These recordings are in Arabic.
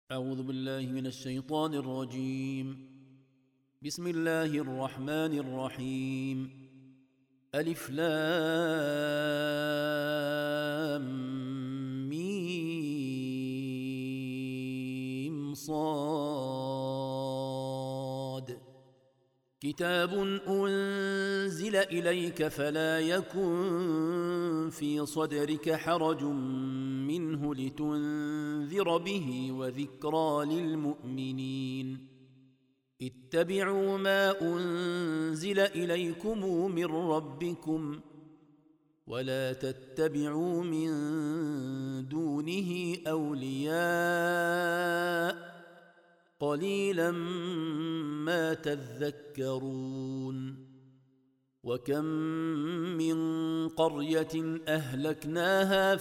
أعوذ بالله من الشيطان الرجيم. بسم الله الرحمن الرحيم. ألف لام ميم صاد. كتاب أنزل إليك فلا يكن في صدرك حرج منه لتنذر به وذكرى للمؤمنين. اتبعوا ما أنزل إليكم من ربكم ولا تتبعوا من دونه أولياء قليلا ما تذكرون. وكم من قرية أهلكناها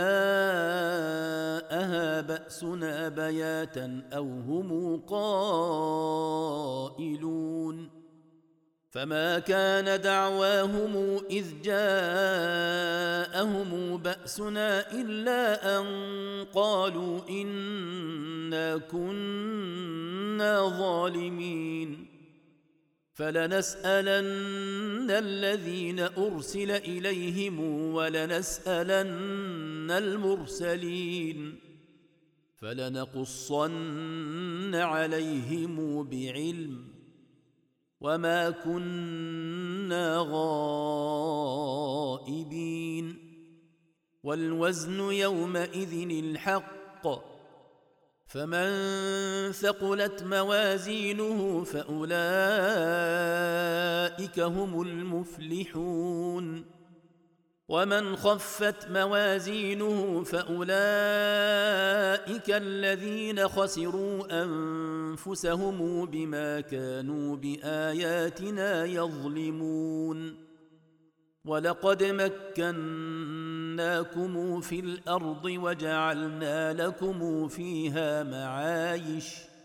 فجاءها بأسنا بياتا أو هم قائلون. فما كان دعواهم إذ جاءهم بأسنا إلا أن قالوا إنا كنا ظالمين. فلنسألن الذين أرسل إليهم ولنسألن المرسلين فلنقصن عليهم بعلم وما كنا غائبين. والوزن يومئذ الحق فمن ثقلت موازينه فأولئك هم المفلحون. ومن خفت موازينه فأولئك الذين خسروا أنفسهم بما كانوا بآياتنا يظلمون. ولقد مكناكم في الأرض وجعلنا لكم فيها معايش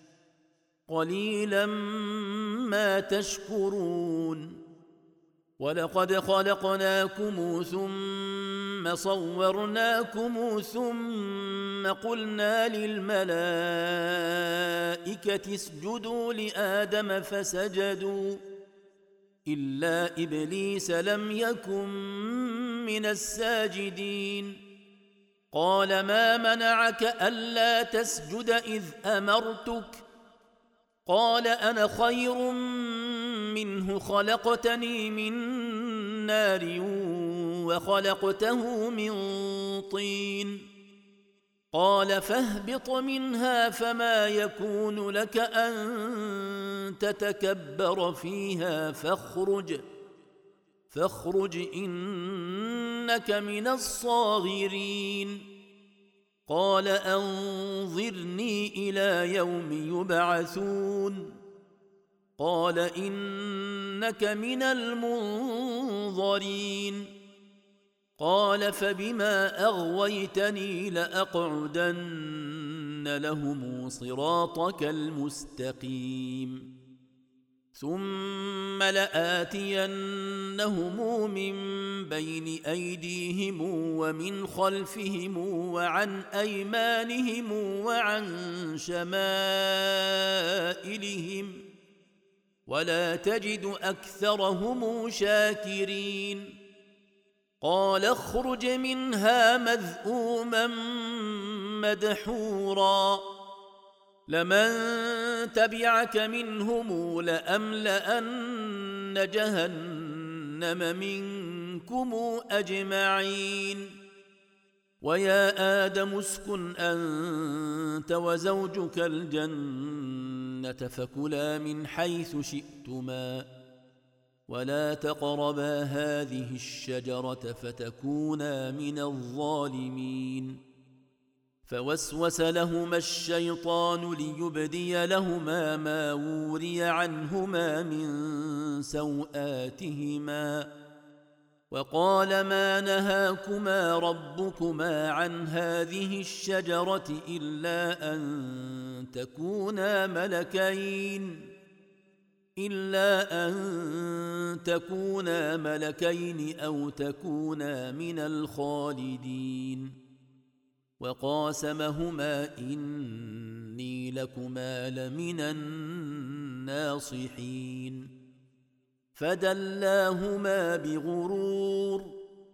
قليلا ما تشكرون. ولقد خلقناكم ثم صورناكم ثم قلنا للملائكة اسجدوا لآدم فسجدوا إلا إبليس لم يكن من الساجدين. قال ما منعك ألا تسجد إذ أمرتك؟ قال أنا خير منه خلقتني من نار وخلقته من طين. قال فاهبط منها فما يكون لك أن تتكبر فيها فاخرج إنك من الصاغرين. قال أنظرني إلى يوم يبعثون. قال إنك من المنظرين. قال فبما أغويتني لأقعدن لهم صراطك المستقيم ثم لآتينهم من بين أيديهم ومن خلفهم وعن أيمانهم وعن شمائلهم ولا تجد أكثرهم شاكرين. قال اخرج منها مذءوما مدحورا لمن تبعك منهم لأملأن جهنم منكم أجمعين. ويا آدم اسكن أنت وزوجك الجنة فكلا من حيث شئتما ولا تقربا هذه الشجرة فتكونا من الظالمين. فوسوس لهما الشيطان ليبدي لهما ما وري عنهما من سوآتهما وقال ما نهاكما ربكما عن هذه الشجرة إلا أن تكونا ملكين أو تكونا من الخالدين. وقاسمهما إني إني لكما لمن الناصحين فدلاهما بغرور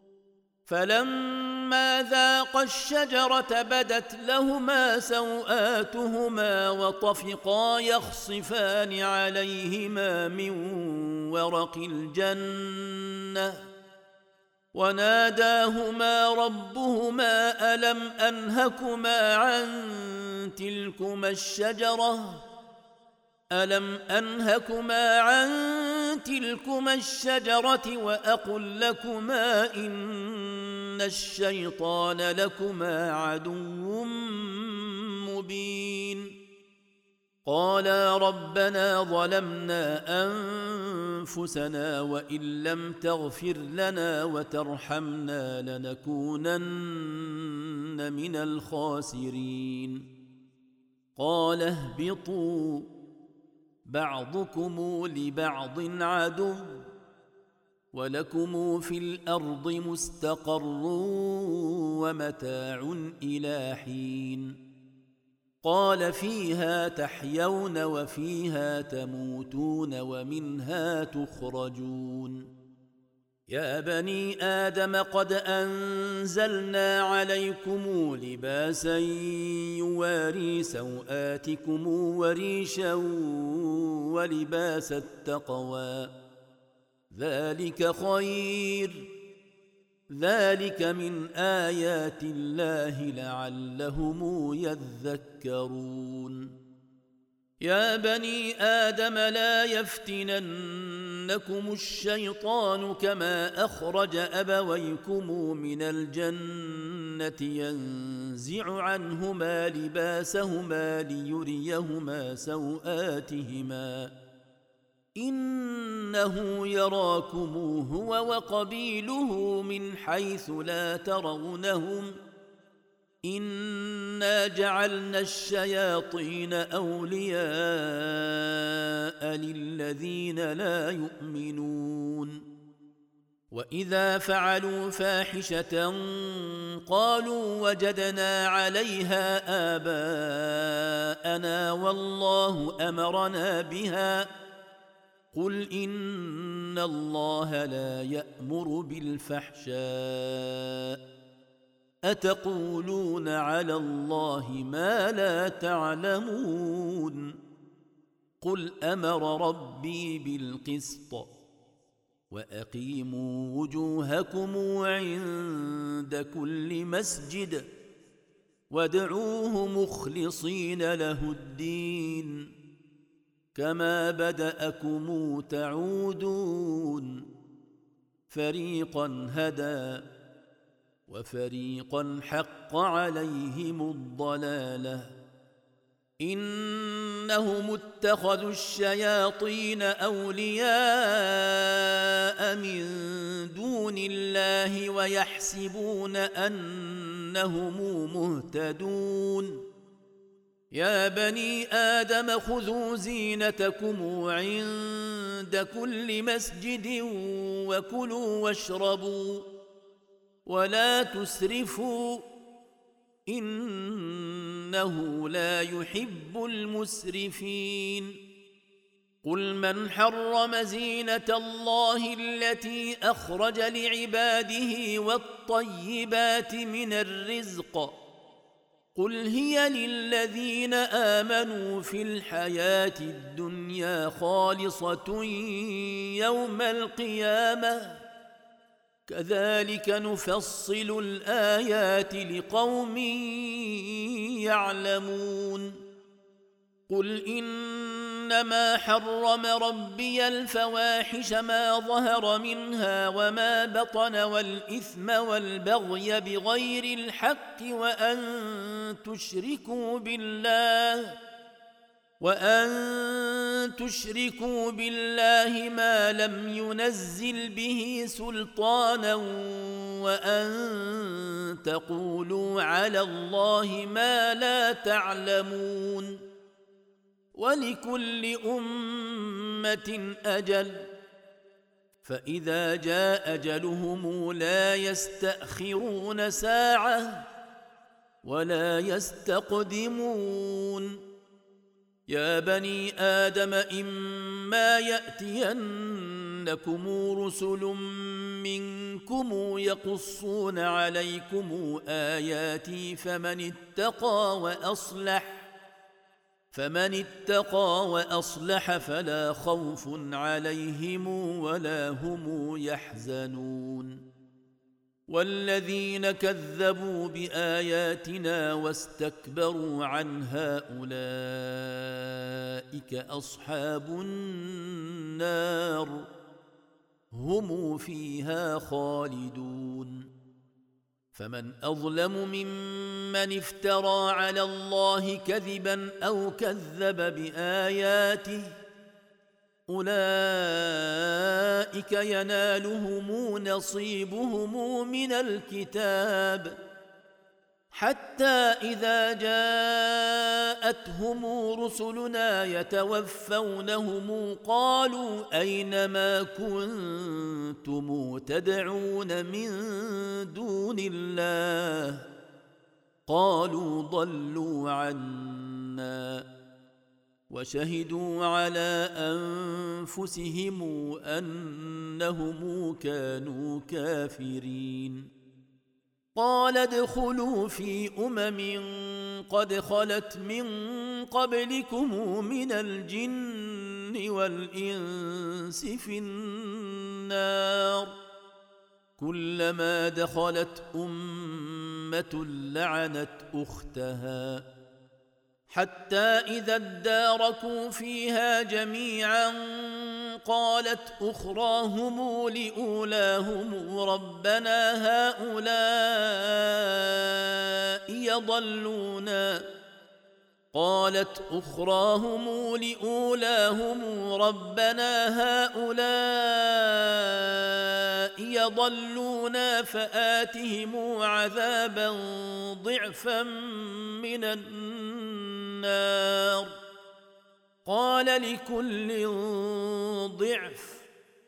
فلما ذاقا الشجرة بدت لهما سوآتهما وطفقا يخصفان عليهما من ورق الجنة وناداهما ربهما ألم أنهكما عن تلكما الشجرة وأقل لكما إن الشيطان لكما عدو مبين قالا ربنا ظلمنا أنفسنا وإن لم تغفر لنا وترحمنا لنكونن من الخاسرين قال اهبطوا بعضكم لبعض عدو ولكم في الأرض مستقر ومتاع إلى حين قال فيها تحيون وفيها تموتون ومنها تخرجون يا بني آدم قد أنزلنا عليكم لباسا يواري سوآتكم وريشا ولباس التقوى ذلك خير ذلك من آيات الله لعلهم يذكرون يا بني آدم لا يفتننكم الشيطان كما أخرج أبويكم من الجنة ينزع عنهما لباسهما ليريهما سوآتهما إنه يراكم هو وقبيله من حيث لا ترونهم إنا جعلنا الشياطين أولياء للذين لا يؤمنون وإذا فعلوا فاحشة قالوا وجدنا عليها آباءنا والله أمرنا بها قل إن الله لا يأمر بالفحشاء أتقولون على الله ما لا تعلمون قل أمر ربي بالقسط وأقيموا وجوهكم عند كل مسجد وادعوه مخلصين له الدين كما بدأكم تعودون فريقا هدى وفريقا حق عليهم الضلالة إنهم اتخذوا الشياطين أولياء من دون الله ويحسبون أنهم مهتدون يا بني آدم خذوا زينتكم عند كل مسجد وكلوا واشربوا ولا تسرفوا إنه لا يحب المسرفين قل من حرم زينة الله التي أخرج لعباده والطيبات من الرزق قل هي للذين آمنوا في الحياة الدنيا خالصة يوم القيامة كذلك نفصل الآيات لقوم يعلمون قل إنما حرم ربي الفواحش ما ظهر منها وما بطن والإثم والبغي بغير الحق وأن تشركوا بالله ما لم ينزل به سلطانا وأن تقولوا على الله ما لا تعلمون ولكل أمة أجل فإذا جاء أجلهم لا يستأخرون ساعة ولا يستقدمون يا بني آدم إما يأتينكم رسل منكم يقصون عليكم آياتي فمن اتقى وأصلح فلا خوف عليهم ولا هم يحزنون والذين كذبوا بآياتنا واستكبروا عنها أولئك أصحاب النار هم فيها خالدون فمن أظلم ممن افترى على الله كذبا أو كذب بآياته أولئك ينالهم نصيبهم من الكتاب حتى إذا جاءتهم رسلنا يتوفونهم قالوا أين ما كنتم تدعون من دون الله قالوا ضلوا عنا وشهدوا على أنفسهم أنهم كانوا كافرين قال ادخلوا في قد خلت من قبلكم من الجن والإنس في النار كلما دخلت أمة لعنت أختها حتى إذا اداركوا فيها جميعا قالت أخراهم لأولاهم ربنا هؤلاء يضلونا فآتهم عذابا ضعفا من النار قال لكل ضعف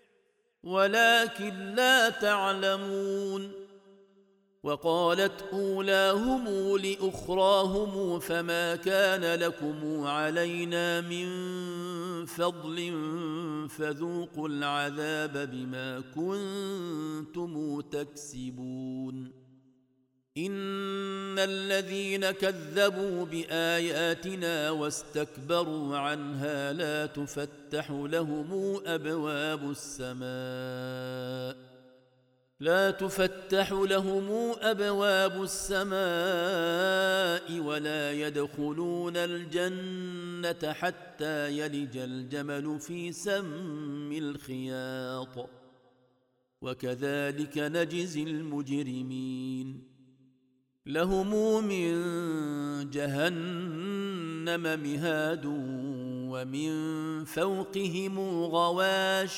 ولكن لا تعلمون وقالت أولاهم لأخراهم فما كان لكم علينا من فضل فذوقوا العذاب بما كنتم تكسبون إن الذين كذبوا بآياتنا واستكبروا عنها لا تفتح لهم أبواب السماء ولا يدخلون الجنة حتى يلج الجمل في سم الخياط وكذلك نجزي المجرمين لهم من جهنم مهاد ومن فوقهم غواش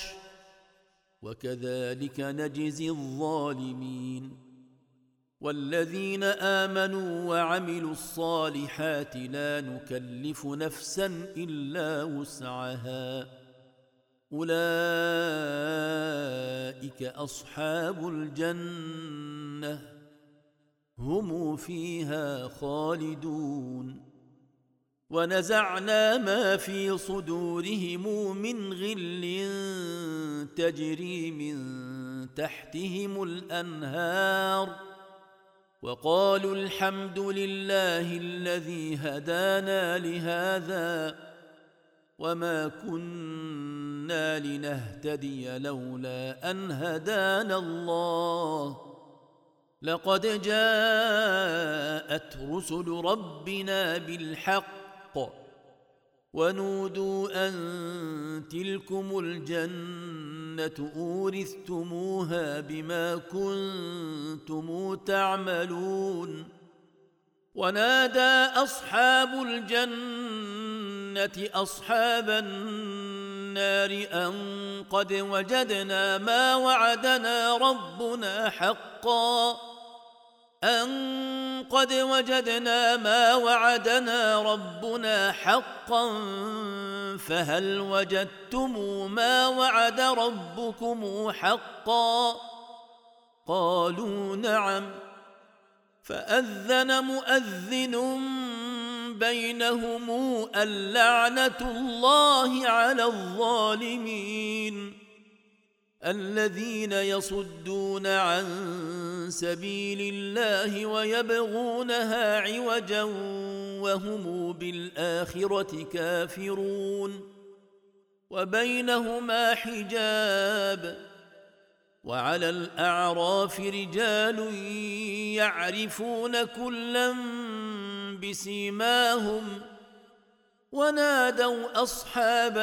وكذلك نجزي الظالمين والذين آمنوا وعملوا الصالحات لا نكلف نفسا إلا وسعها أولئك أصحاب الجنة هم فيها خالدون ونزعنا ما في صدورهم من غل تجري من تحتهم الأنهار وقالوا الحمد لله الذي هدانا لهذا وما كنا لنهتدي لولا أن هدانا الله لقد جاءت رسل ربنا بالحق ونودوا أن تلكم الجنة أورثتموها بما كنتم تعملون ونادى أصحاب الجنة أصحاب النار أن قد وجدنا ما وعدنا ربنا حقا فهل وجدتم ما وعد ربكم حقا قالوا نعم فأذن مؤذن بينهم اللعنة الله على الظالمين الذين يصدون عن سبيل الله ويبغونها عوجا وهم بالآخرة كافرون وبينهما حجاب وعلى الأعراف رجال يعرفون كلا بسيماهم ونادوا أصحاب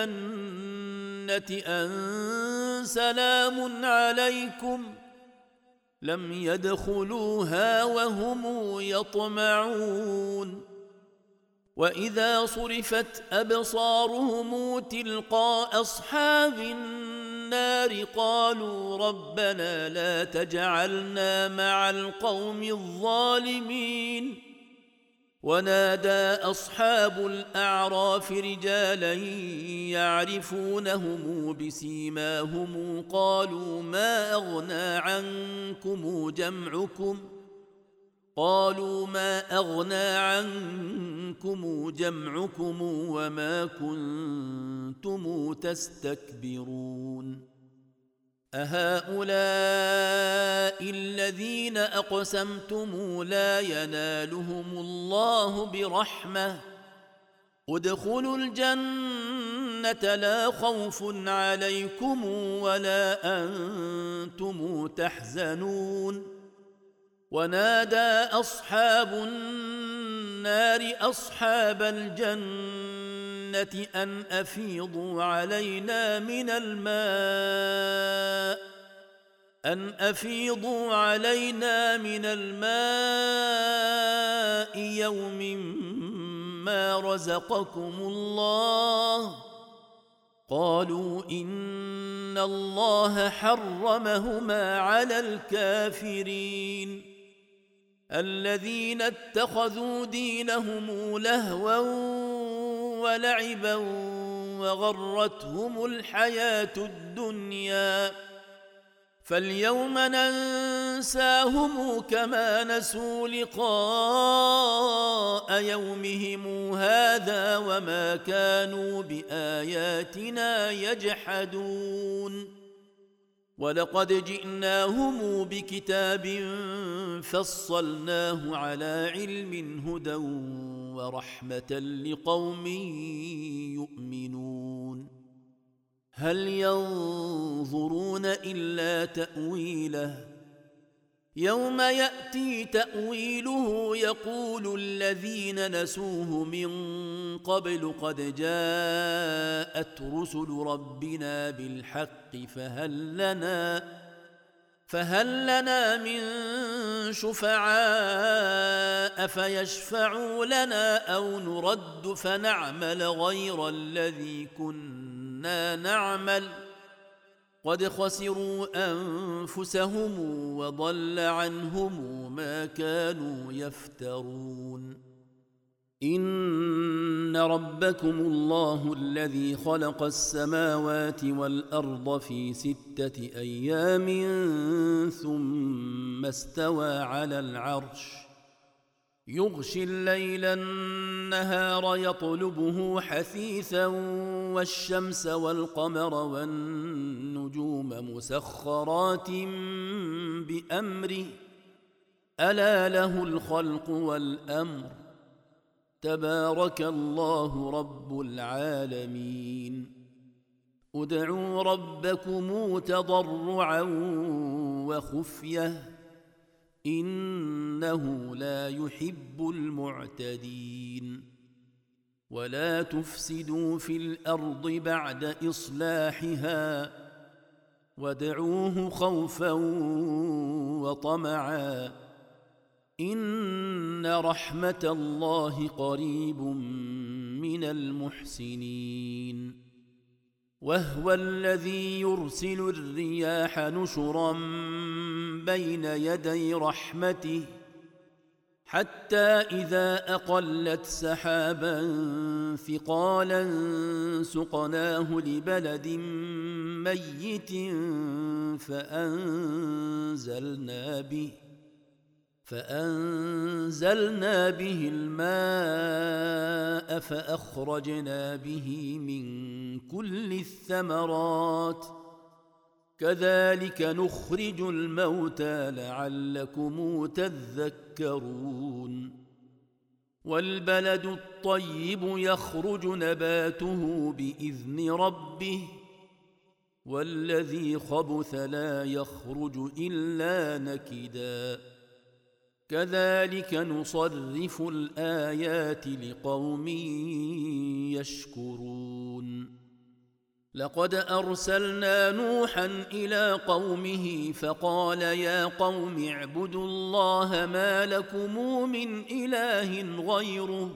الجنة أن سلام عليكم لم يدخلوها وهم يطمعون وإذا صرفت أبصارهم تلقاء أصحاب النار قالوا ربنا لا تجعلنا مع القوم الظالمين ونادى أصحاب الأعراف رجالا يعرفونهم بسيماهم قالوا ما أغنى عنكم جمعكم وما كنتم تستكبرون أهؤلاء الذين أقسمتم لا ينالهم الله برحمة ادخلوا الجنة لا خوف عليكم ولا أنتم تحزنون ونادى أصحاب النار أصحاب الجنة أن أفيضوا علينا من الماء يوم ما رزقكم الله قالوا إن الله حرمهما على الكافرين الذين اتخذوا دينهم لهوا ولعبا وغرتهم الحياة الدنيا فاليوم ننساهم كما نسوا لقاء يومهم هذا وما كانوا بآياتنا يجحدون ولقد جئناهم بكتاب فصلناه على علم هدى ورحمة لقوم يؤمنون هل ينظرون إلا تأويله يوم يأتي تأويله يقول الذين نسوه من قبل قد جاءت رسل ربنا بالحق فهل لنا من شفعاء فيشفعوا لنا أو نرد فنعمل غير الذي كنا نعمل قد خسروا أنفسهم وضل عنهم ما كانوا يفترون إن ربكم الله الذي خلق السماوات والأرض في 6 أيام ثم استوى على العرش يغشي الليل النهار يطلبه حثيثا والشمس والقمر والنجوم مسخرات بأمره ألا له الخلق والأمر تبارك الله رب العالمين ادعوا ربكم تضرعا وخفية إنه لا يحب المعتدين ولا تفسدوا في الأرض بعد إصلاحها وادعوه خوفا وطمعا إن رحمة الله قريب من المحسنين وهو الذي يرسل الرياح نشرا بين يدي رحمته حتى إذا أقلت سحابا ثقالا سقناه لبلد فأنزلنا به الماء فأخرجنا به من كل الثمرات كذلك نخرج الموتى لعلكم تذكرون والبلد الطيب يخرج نباته بإذن ربه والذي خبث لا يخرج إلا نكدا كذلك نصرف الآيات لقوم يشكرون لقد أرسلنا نوحا إلى قومه فقال يا قوم اعبدوا الله ما لكم من إله غيره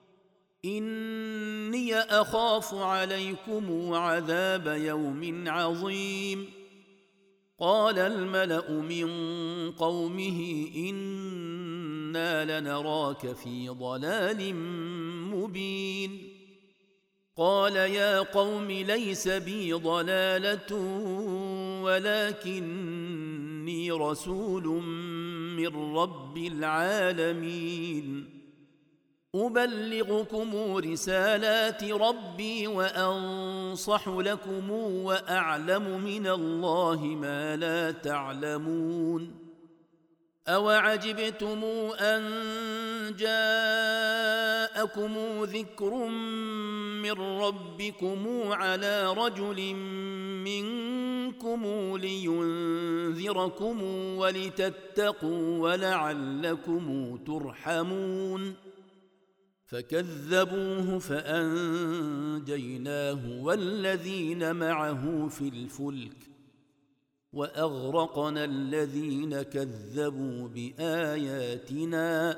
إني أخاف عليكم عذاب يوم عظيم قال الملأ من قومه إنا لنراك في ضلال مبين قال يا قوم ليس بي ضلالة ولكني رسول من رب العالمين أبلغكم رسالات ربي وأنصح لكم وأعلم من الله ما لا تعلمون أوعجبتم أن جاءكم ذكر من ربكم على رجل منكم لينذركم ولتتقوا ولعلكم ترحمون فكذبوه فأنجيناه والذين معه في الفلك وأغرقنا الذين كذبوا بآياتنا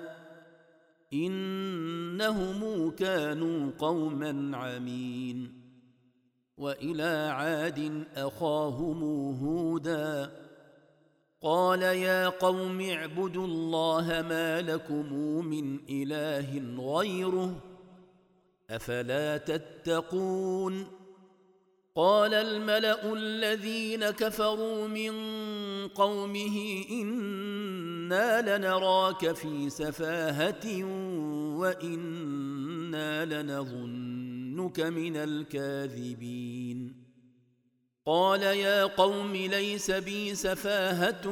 إنهم كانوا قوما عمين وإلى عاد أخاهم هودا قال يا قوم اعبدوا الله ما لكم من إله غيره أفلا تتقون قال الملأ الذين كفروا من قومه إنا لنراك في سفاهة وإنا لنظنك من الكاذبين قال يا قوم ليس بي سفاهة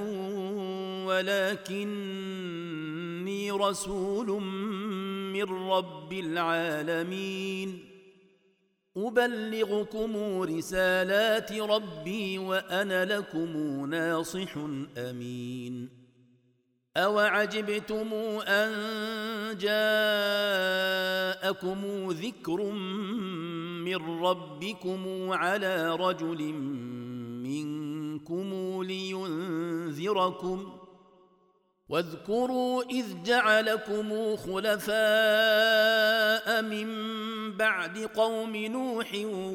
ولكني رسول من رب العالمين أبلغكم رسالات ربي وأنا لكم ناصح أمين أوعجبتم أن جاءكم ذكر من ربكم على رجل منكم لينذركم واذكروا إذ جعلكم خلفاء من بعد قوم نوح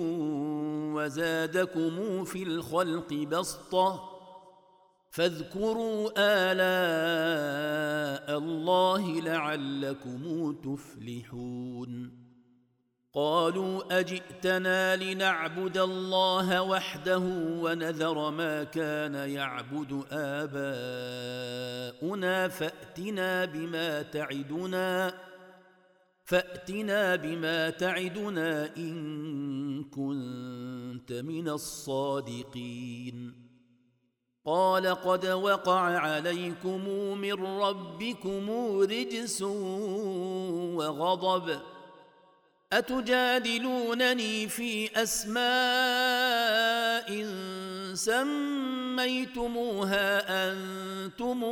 وزادكم في الخلق بسطة فاذكروا آلاء الله لعلكم تفلحون قالوا أجئتنا لنعبد الله وحده ونذر ما كان يعبد آباؤنا فأتنا بما تعدنا إن كنت من الصادقين قال قد وقع عليكم من ربكم رجس وغضب أتجادلونني في أسماء سميتموها أنتم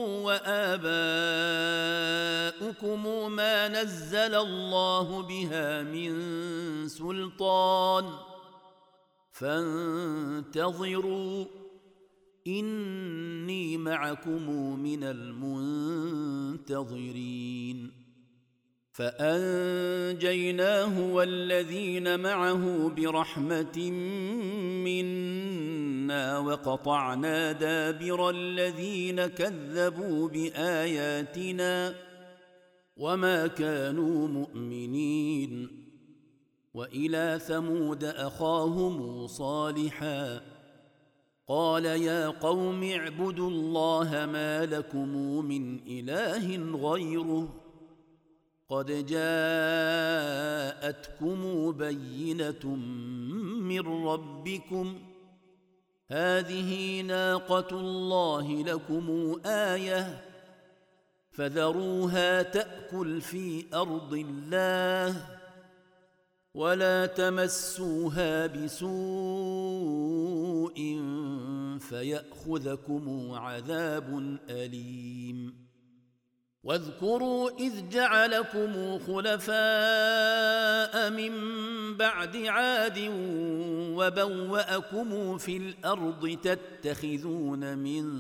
وآباؤكم ما نزل الله بها من سلطان فانتظروا إني معكم من المنتظرين فأنجيناه والذين معه برحمة منا وقطعنا دابر الذين كذبوا بآياتنا وما كانوا مؤمنين وإلى ثمود أخاهم صالحا قال يا قوم اعبدوا الله ما لكم من إله غيره قد جاءتكم بينة من ربكم هذه ناقة الله لكم آية فذروها تأكل في أرض الله ولا تمسوها بسوء فيأخذكم عذاب أليم واذكروا إذ جعلكم خلفاء من بعد عاد وبوأكم في الأرض تتخذون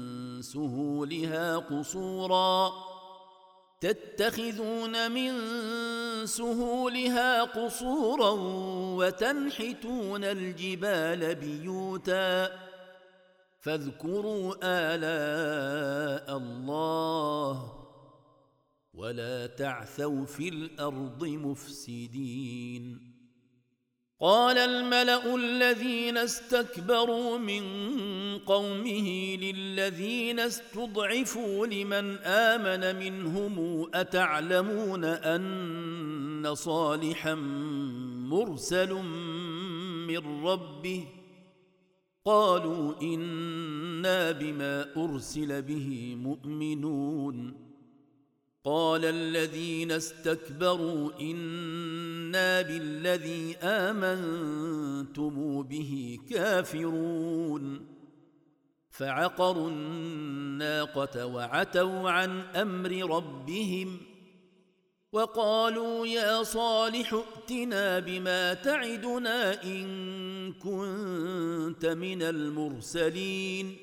من سهولها قصورا وتنحتون الجبال بيوتا فاذكروا آلاء الله ولا تعثوا في الأرض مفسدين قال الملأ الذين استكبروا من قومه للذين استضعفوا لمن آمن منهم أتعلمون أن صالحا مرسل من ربه قالوا إنا بما أرسل به مؤمنون قال الذين استكبروا إنا بالذي آمنتم به كافرون فعقروا الناقة وعتوا عن أمر ربهم وقالوا يا صالح ائتنا بما تعدنا إن كنت من المرسلين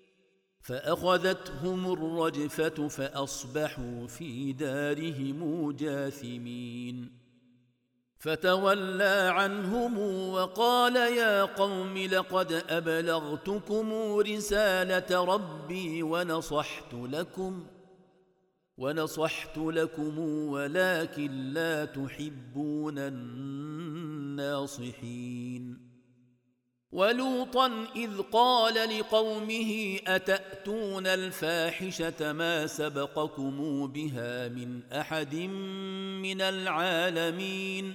فأخذتهم الرجفة فأصبحوا في دارهم جاثمين فتولى عنهم وقال يا قوم لقد أبلغتكم رسالة ربي ونصحت لكم ولكن لا تحبون الناصحين ولوطا إذ قال لقومه أتأتون الفاحشة ما سبقكم بها من أحد من العالمين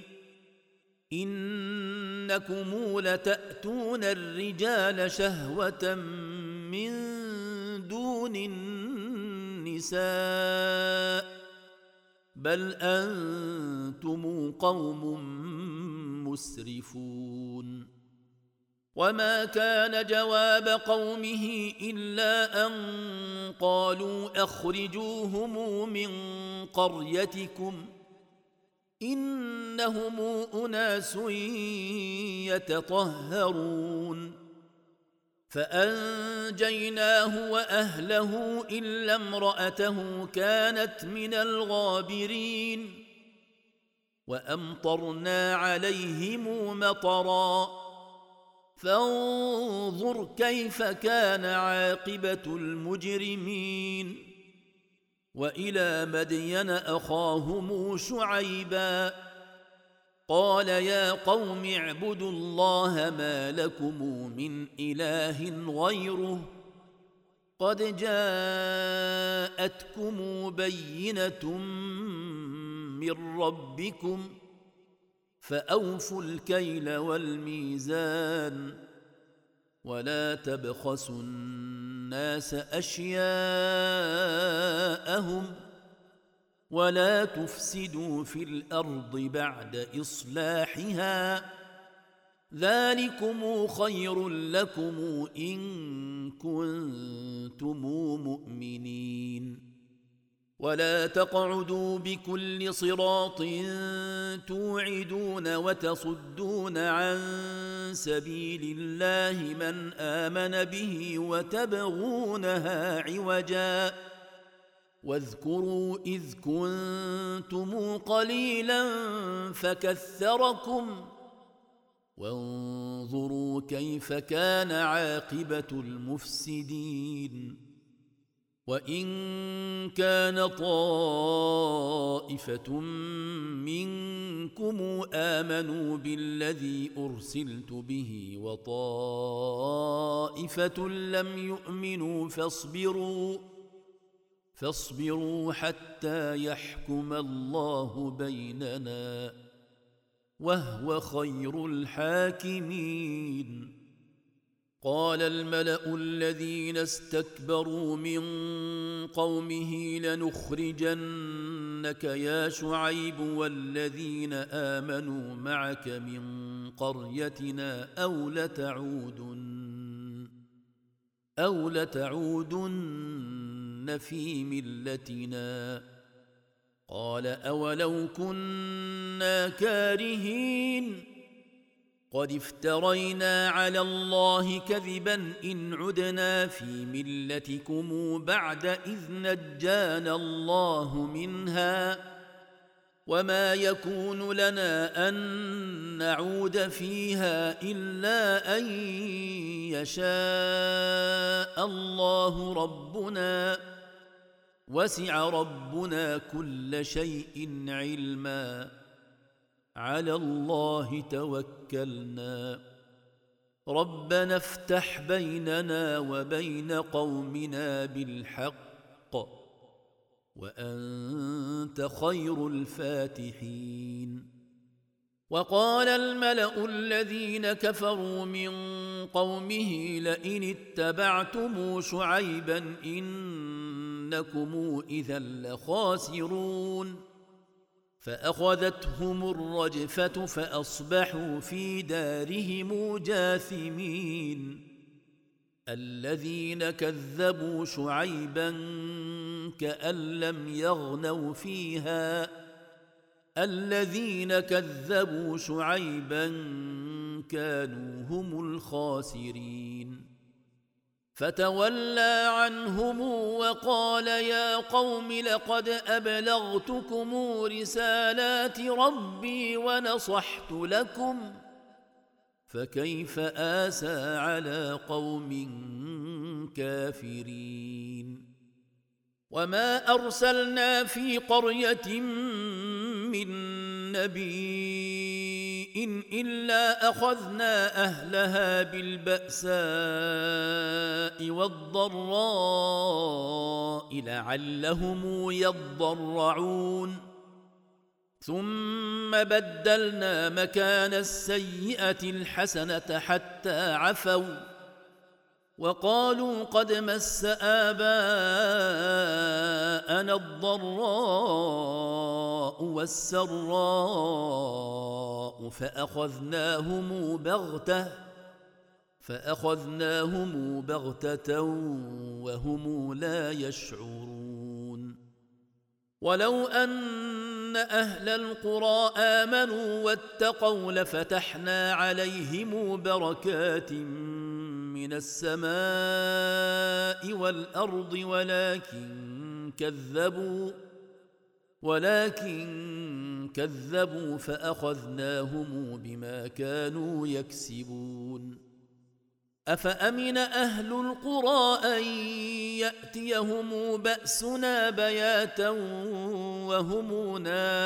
إنكم لتأتون الرجال شهوة من دون النساء بل أنتم قوم مسرفون وما كان جواب قومه إلا أن قالوا أخرجوهم من قريتكم إنهم أناس يتطهرون فأنجيناه وأهله إلا امرأته كانت من الغابرين وأمطرنا عليهم مطرًا فانظر كيف كان عاقبة المجرمين وإلى مدين أخاهم شعيبا قال يا قوم اعبدوا الله ما لكم من إله غيره قد جاءتكم بينة من ربكم فأوفوا الكيل والميزان ولا تبخسوا الناس أشياءهم ولا تفسدوا في الأرض بعد إصلاحها ذلكم خير لكم إن كنتم مؤمنين ولا تقعدوا بكل صراط توعدون وتصدون عن سبيل الله من آمن به وتبغونها عوجا واذكروا إذ كنتم قليلا فكثركم وانظروا كيف كان عاقبة المفسدين وإن كان طائفة منكم آمنوا بالذي أرسلت به وطائفة لم يؤمنوا فاصبروا حتى يحكم الله بيننا وهو خير الحاكمين. قال الملأ الذين استكبروا من قومه لنخرجنك يا شعيب والذين آمنوا معك من قريتنا أو لتعودن في ملتنا. قال أولو كنا كارهين قد افترينا على الله كذبا إن عدنا في ملتكم بعد إذ نجانا الله منها وما يكون لنا أن نعود فيها إلا أن يشاء الله ربنا وسع ربنا كل شيء علما على الله توكلنا ربنا افتح بيننا وبين قومنا بالحق وأنت خير الفاتحين. وقال الملأ الذين كفروا من قومه لئن اتبعتم شعيبا إنكم إذا لخاسرون. فأخذتهم الرجفة فأصبحوا في دارهم جاثمين. الذين كذبوا شعيبا كأن لم يغنوا فيها الذين كذبوا شعيبا كانوا هم الخاسرين. فتولى عنهم وقال يا قوم لقد أبلغتكم رسالات ربي ونصحت لكم فكيف آسى على قوم كافرين. وما أرسلنا في قرية من نبي إلا أخذنا أهلها بالبأساء والضراء لعلهم يضرعون ثم بدلنا مكان السيئة الحسنة حتى عفوا وقالوا قد مس آباءنا الضراء والسراء فأخذناهم بغتة وهم لا يشعرون. ولو أن أهل القرى آمنوا واتقوا لفتحنا عليهم بركات من السماء والأرض ولكن كذبوا فأخذناهم بما كانوا يكسبون. أفأمن أهل القرى أن يأتيهم بأسنا بياتا وهم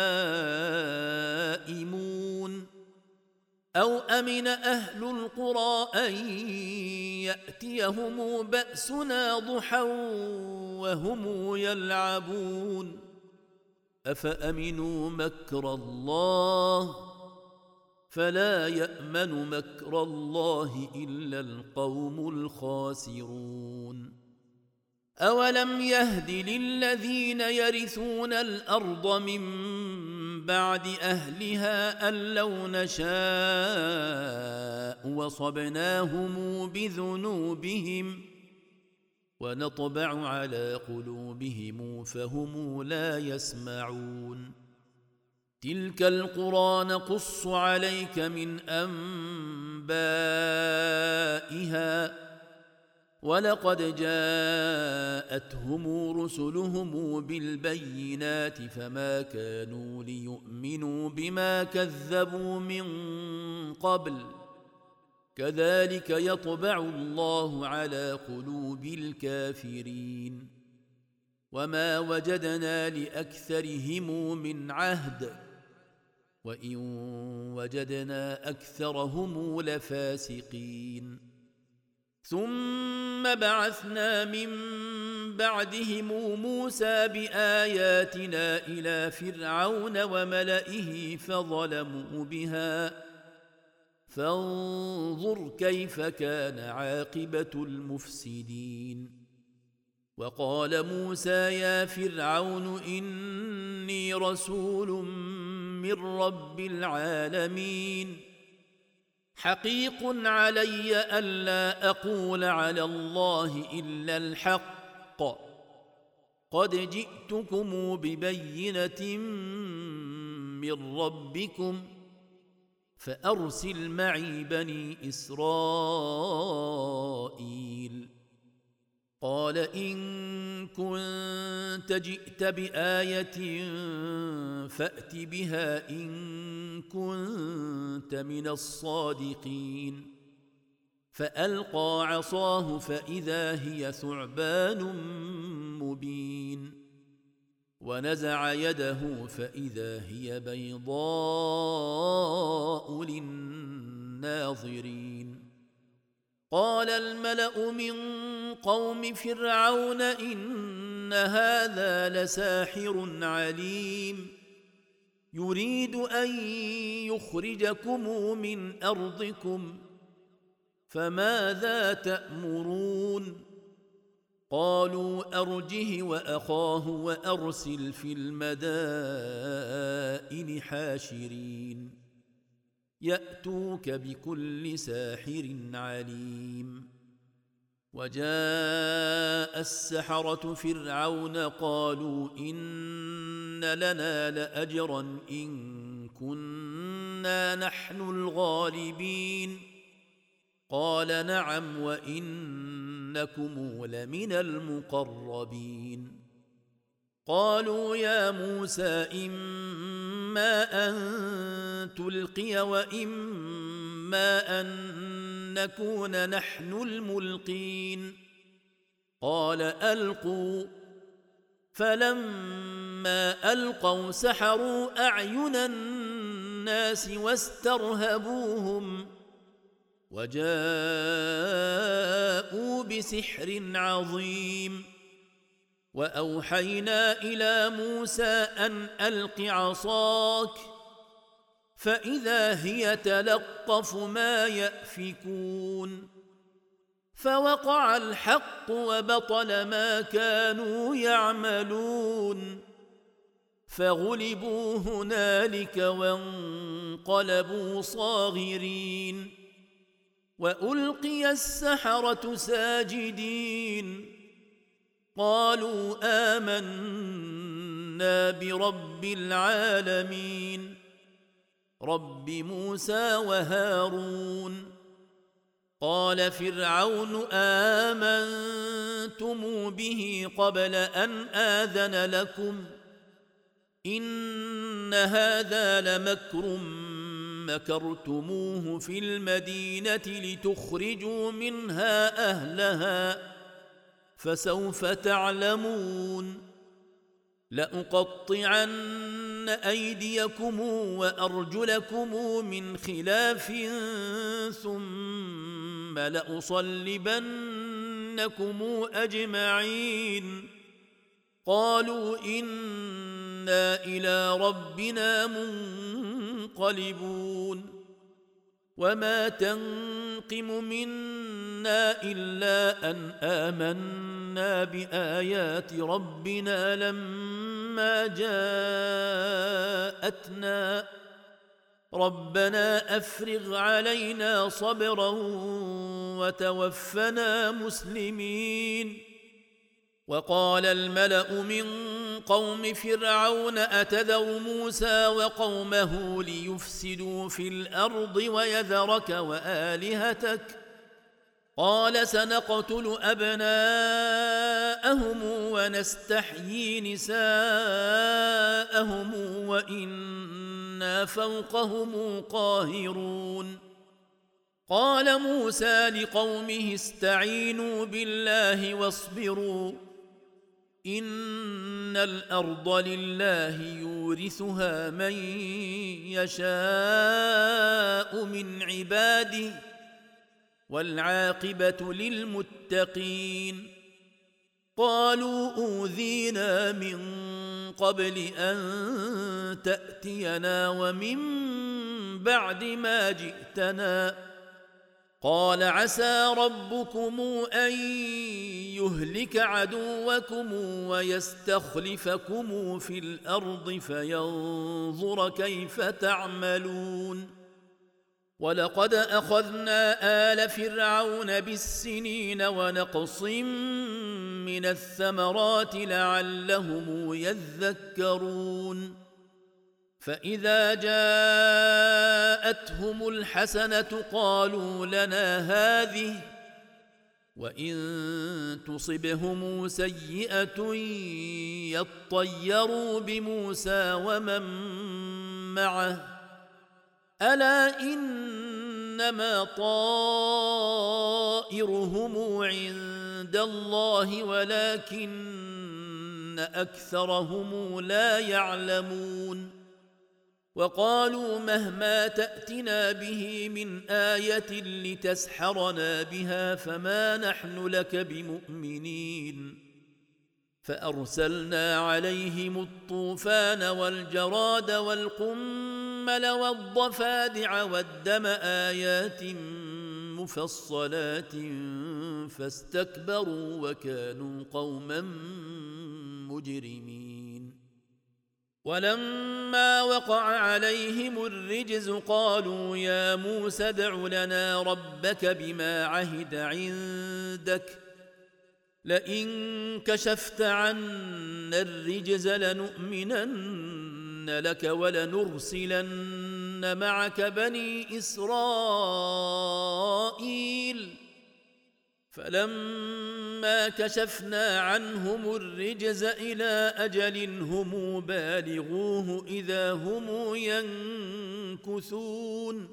نائمون أو أمن أهل القرى أن يأتيهم بأسنا ضحى وهم يلعبون أفأمنوا مكر الله فلا يأمن مكر الله إلا القوم الخاسرون. أولم يهد للذين يرثون الأرض من بعد أهلها أن لو نشاء وصبناهم بذنوبهم ونطبع على قلوبهم فهم لا يسمعون. تلك القرى نقص عليك من أنبائها ولقد جاءتهم رسلهم بالبينات فما كانوا ليؤمنوا بما كذبوا من قبل كذلك يطبع الله على قلوب الكافرين. وما وجدنا لأكثرهم من عهد وإن وجدنا أكثرهم لفاسقين ثم بعثنا من بعدهم موسى بآياتنا إلى فرعون وملئه فظلموا بها فانظر كيف كان عاقبة المفسدين وقال موسى يا فرعون إني رسول من رب العالمين حقيق علي ألا أقول على الله إلا الحق قد جئتكم ببينة من ربكم فأرسل معي بني إسرائيل قال إن كنت جئت بآية فأت بها إن كنت من الصادقين فألقى عصاه فإذا هي ثعبان مبين ونزع يده فإذا هي بيضاء للناظرين قال الملأ من قوم فرعون إن هذا لساحر عليم يريد أن يخرجكم من أرضكم فماذا تأمرون قالوا أرجه وأخاه وأرسل في المدائن حاشرين يأتوك بكل ساحر عليم وجاء السحرة فرعون قالوا إن لنا لأجرا إن كنا نحن الغالبين قال نعم وإنكم لمن المقربين قالوا يا موسى إما أن تلقي وإما أن نكون نحن الملقين قال ألقوا فلما ألقوا سحروا أعين الناس واسترهبوهم وجاءوا بسحر عظيم وأوحينا إلى موسى أن ألق عصاك فإذا هي تلقف ما يأفكون فوقع الحق وبطل ما كانوا يعملون فغلبوا هنالك وانقلبوا صاغرين وألقي السحرة ساجدين قالوا آمنا برب العالمين رب موسى وهارون قال فرعون آمنتم به قبل أن آذن لكم إن هذا لمكر مكرتموه في المدينة لتخرجوا منها أهلها فسوف تعلمون لأقطعن أيديكم وأرجلكم من خلاف ثم لأصلبنكم أجمعين قالوا إنا إلى ربنا منقلبون وما تنقم منا إلا أن آمنا بآيات ربنا لما جاءتنا ربنا أفرغ علينا صبرا وتوفنا مسلمين وقال الملأ من قوم فرعون أتذر موسى وقومه ليفسدوا في الأرض ويذرك وآلهتك قال سنقتل أبناءهم ونستحيي نساءهم وإنا فوقهم قاهرون قال موسى لقومه استعينوا بالله واصبروا إن الأرض لله يورثها من يشاء من عباده والعاقبة للمتقين. قالوا أوذينا من قبل أن تأتينا ومن بعد ما جئتنا. قال عسى ربكم أن يهلك عدوكم ويستخلفكم في الأرض فينظر كيف تعملون. ولقد أخذنا آل فرعون بالسنين ونقص من الثمرات لعلهم يذكرون. فإذا جاءتهم الحسنة قالوا لنا هذه وإن تصبهم سيئة يطيروا بموسى ومن معه ألا إنما طائرهم عند الله ولكن أكثرهم لا يعلمون. وقالوا مهما تأتنا به من آية لتسحرنا بها فما نحن لك بمؤمنين. فأرسلنا عليهم الطوفان والجراد والقمل والضفادع والدم آيات مفصلات فاستكبروا وكانوا قوما مجرمين. ولما وقع عليهم الرجز قالوا يا موسى ادع لنا ربك بما عهد عندك لئن كشفت عنا الرجز لنؤمنن لك ولنرسلن معك بني إسرائيل. فلما كشفنا عنهم الرجز إلى أجل هم بالغوه إذا هم ينكثون.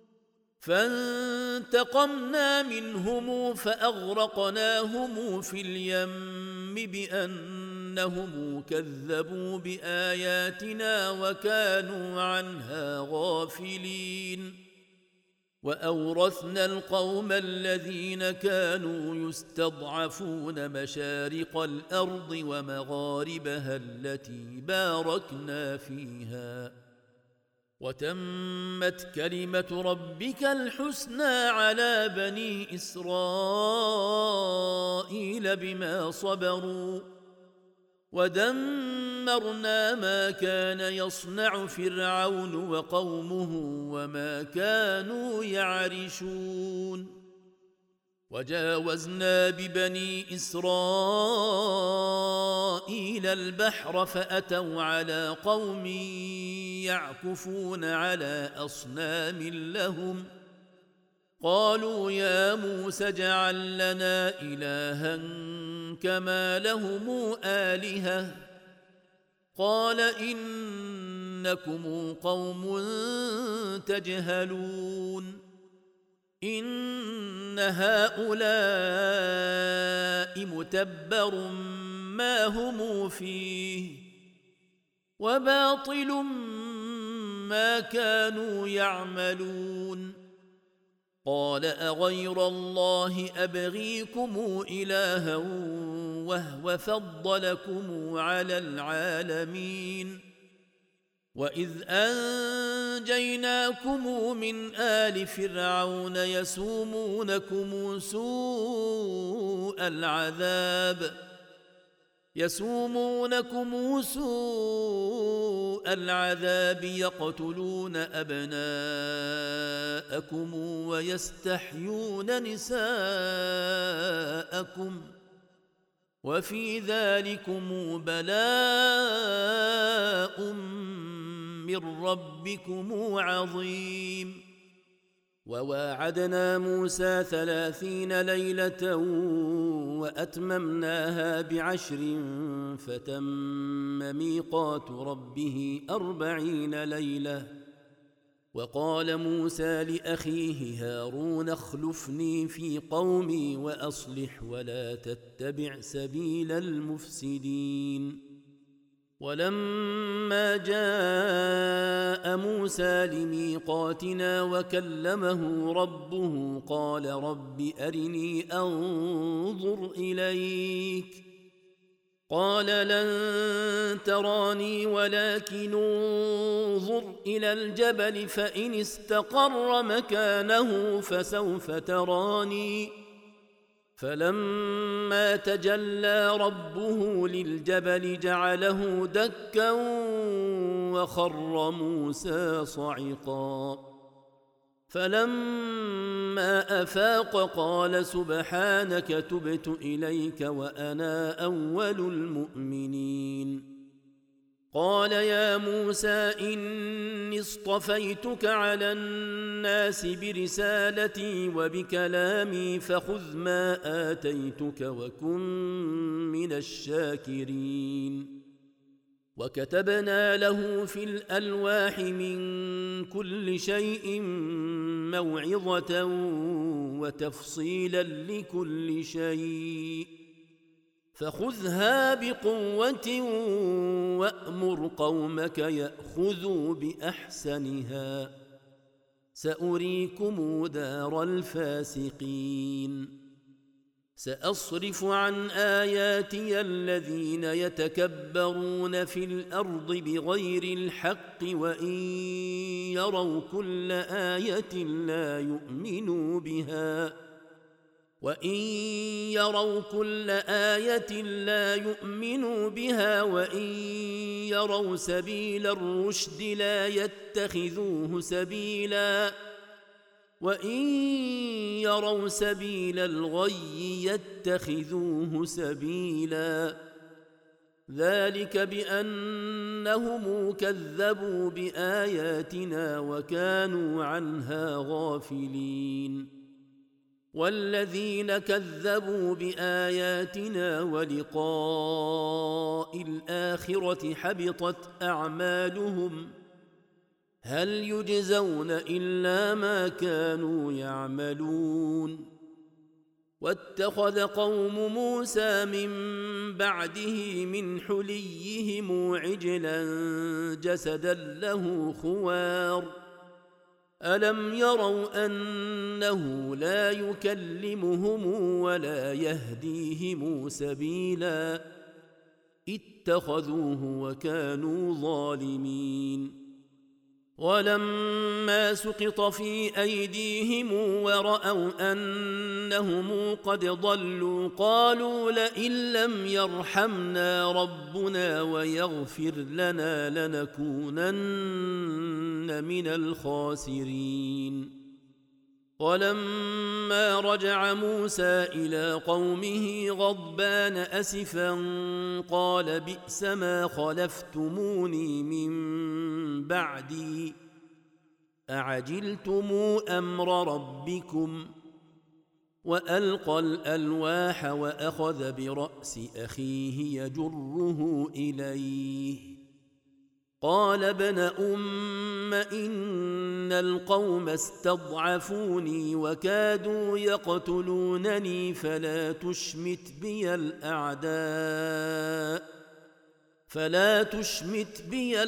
فانتقمنا منهم فأغرقناهم في اليم بأنهم كذبوا بآياتنا وكانوا عنها غافلين. وأورثنا القوم الذين كانوا يستضعفون مشارق الأرض ومغاربها التي باركنا فيها وتمت كلمة ربك الحسنى على بني إسرائيل بما صبروا ودمرنا ما كان يصنع فرعون وقومه وما كانوا يعرشون. وجاوزنا ببني إسرائيل البحر فأتوا على قوم يعكفون على أصنام لهم قالوا يا موسى اجعل لنا إلها كما لهم آلهة قال إنكم قوم تجهلون. إن هؤلاء متبر ما هم فيه وباطل ما كانوا يعملون. قال أغير الله أبغيكم إلها وهو فضلكم على العالمين. وإذ أنجيناكم من آل فرعون يسومونكم سوء العذاب يقتلون أبناءكم ويستحيون نساءكم وفي ذلكم بلاء من ربكم عظيم. وواعدنا موسى 30 ليلة وأتممناها ب10 فتم ميقات ربه 40 ليلة وقال موسى لأخيه هارون اخلفني في قومي وأصلح ولا تتبع سبيل المفسدين. ولما جاء موسى لميقاتنا وكلمه ربه قال رب أرني أنظر إليك قال لن تراني ولكن انظر إلى الجبل فإن استقر مكانه فسوف تراني. فلما تجلى ربه للجبل جعله دكا وخر موسى صعقا. فلما أفاق قال سبحانك تبت إليك وأنا أول المؤمنين. قال يا موسى إني اصطفيتك على الناس برسالتي وبكلامي فخذ ما آتيتك وكن من الشاكرين. وكتبنا له في الألواح من كل شيء موعظة وتفصيلا لكل شيء فخذها بقوة وأمر قومك يأخذوا بأحسنها سأريكم دار الفاسقين. سأصرف عن آياتي الذين يتكبرون في الأرض بغير الحق وإن يروا كل آية لا يؤمنوا بها وإن يروا سبيل الرشد لا يتخذوه سبيلا وإن يروا سبيل الغي يتخذوه سبيلا. ذلك بأنهم كذبوا بآياتنا وكانوا عنها غافلين. والذين كذبوا بآياتنا ولقاء الآخرة حبطت أعمالهم هل يجزون إلا ما كانوا يعملون. واتخذ قوم موسى من بعده من حليهم عجلا جسدا له خوار ألم يروا أنه لا يكلمهم ولا يهديهم سبيلا اتخذوه وكانوا ظالمين. ولما سقط في أيديهم ورأوا أنهم قد ضلوا قالوا لئن لم يرحمنا ربنا ويغفر لنا لنكونن من الخاسرين. ولما رجع موسى إلى قومه غضبان أسفا قال بئس ما خلفتموني من بعدي أعجلتم أمر ربكم. وألقى الألواح وأخذ برأس أخيه يجره إليه قال ابن أم إن القوم استضعفوني وكادوا يقتلونني فلا تشمت بي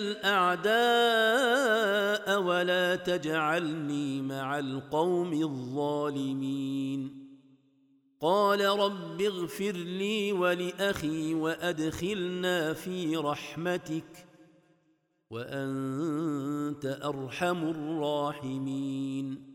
الأعداء ولا تجعلني مع القوم الظالمين. قال رب اغفر لي ولأخي وأدخلنا في رحمتك وأنت أرحم الراحمين.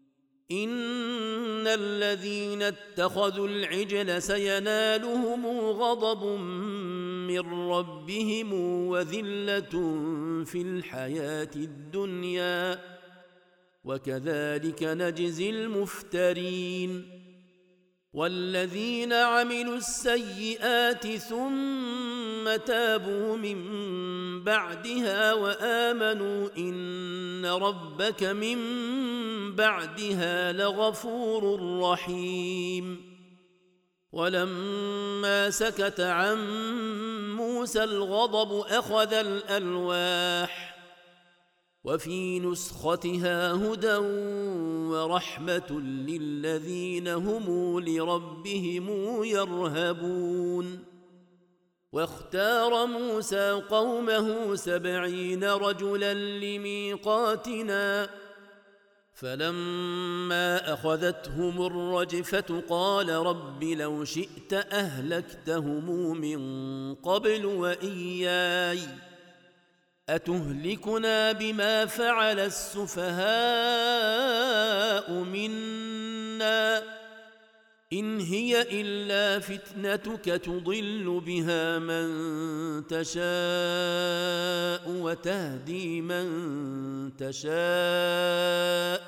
إن الذين اتخذوا العجل سينالهم غضب من ربهم وذلة في الحياة الدنيا وكذلك نجزي المفترين. والذين عملوا السيئات ثم تابوا من بعدها وآمنوا إن ربك من بعدها لغفور رحيم. ولما سكت عن موسى الغضب أخذ الألواح وفي نسختها هدى ورحمة للذين هم لربهم يرهبون. واختار موسى قومه 70 رجلا لميقاتنا، فلما أخذتهم الرجفة قال رب لو شئت أهلكتهم من قبل وإياي أتهلكنا بما فعل السفهاء منا إن هي إلا فتنتك تضل بها من تشاء وتهدي من تشاء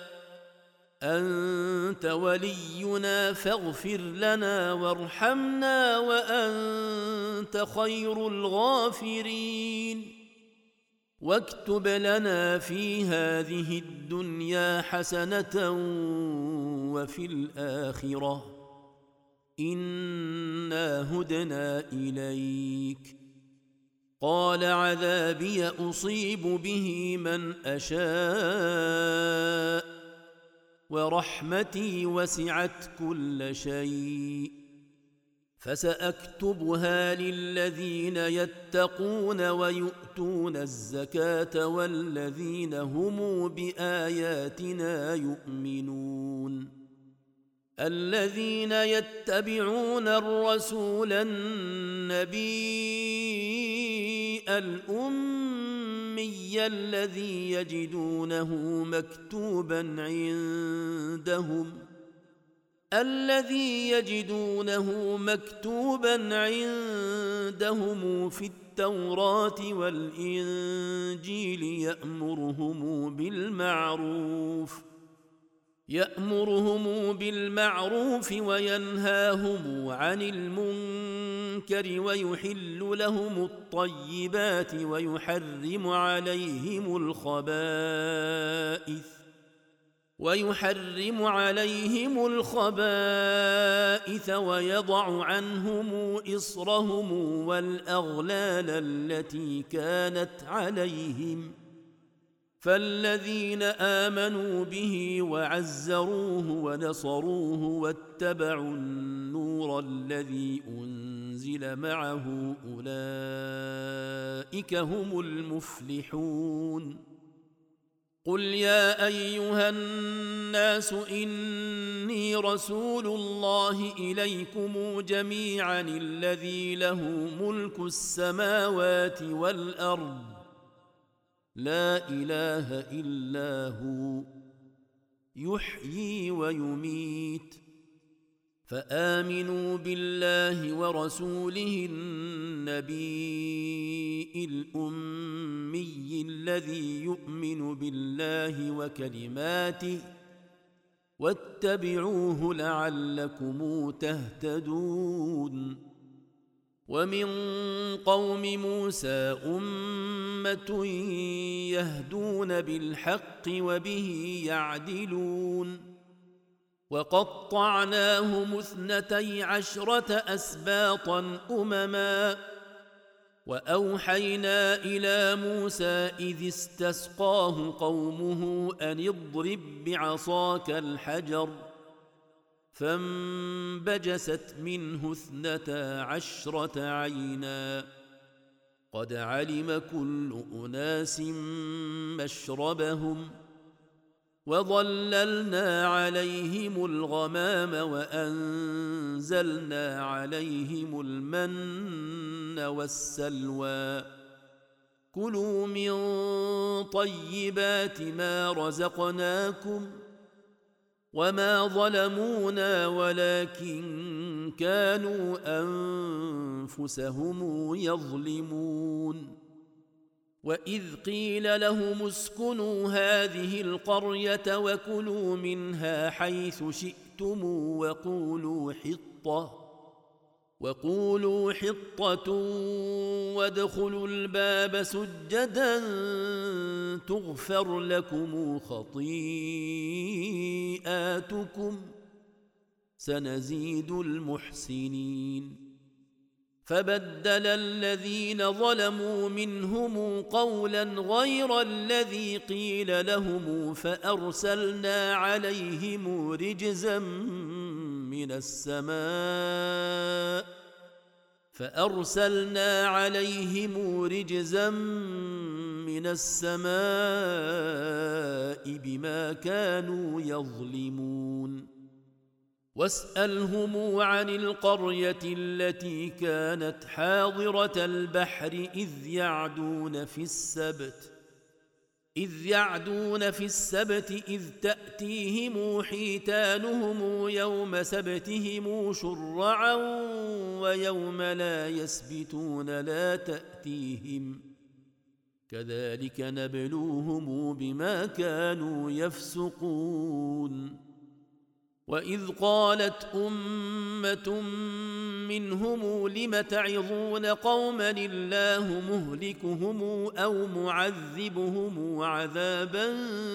أنت ولينا فاغفر لنا وارحمنا وأنت خير الغافرين. واكتب لنا في هذه الدنيا حسنة وفي الآخرة إنا هدنا إليك. قال عذابي أصيب به من أشاء ورحمتي وسعت كل شيء فسأكتبها للذين يتقون ويؤتون الزكاة والذين هم بآياتنا يؤمنون. الذين يتبعون الرسول النبي الأمي الذي يجدونه مكتوبا عندهم في التوراة والإنجيل يأمرهم بالمعروف وينهاهم عن المنكر ويحل ويحرم عليهم الخبائث ويضع عنهم إصرهم والأغلال التي كانت عليهم. فالذين آمنوا به وعزروه ونصروه واتبعوا النور الذي أنزل معه أولئك هم المفلحون. قل يا أيها الناس إني رسول الله إليكم جميعا الذي له ملك السماوات والأرض لا إله إلا هو يحيي ويميت. فآمنوا بالله ورسوله النبي الأمي الذي يؤمن بالله وكلماته واتبعوه لعلكم تهتدون. ومن قوم موسى أمة يهدون بالحق وبه يعدلون. وقطعناهم 12 أسباطا أمما وأوحينا إلى موسى إذ استسقاه قومه أن اضرب بعصاك الحجر فانبجست منه 12 عينا قد علم كل أناس مشربهم وظللنا عليهم الغمام وأنزلنا عليهم المن والسلوى كلوا من طيبات ما رزقناكم وما ظلمونا ولكن كانوا أنفسهم يظلمون. وإذ قيل لهم اسكنوا هذه القرية وكلوا منها حيث شئتم وقولوا حطة وادخلوا الباب سجدا تغفر لكم خطيئاتكم سنزيد المحسنين. فبدل الذين ظلموا منهم قولا غير الذي قيل لهم فأرسلنا عليهم رجزا من السماء بما كانوا يظلمون واسألهم عن القرية التي كانت حاضرة البحر إذ يعدون في السبت إذ تأتيهم حيتانهم يوم سبتهم شرعا ويوم لا يسبتون لا تأتيهم كذلك نبلوهم بما كانوا يفسقون وإذ قالت أمة منهم لم تعظون قوما الله مهلكهم أو معذبهم عذابا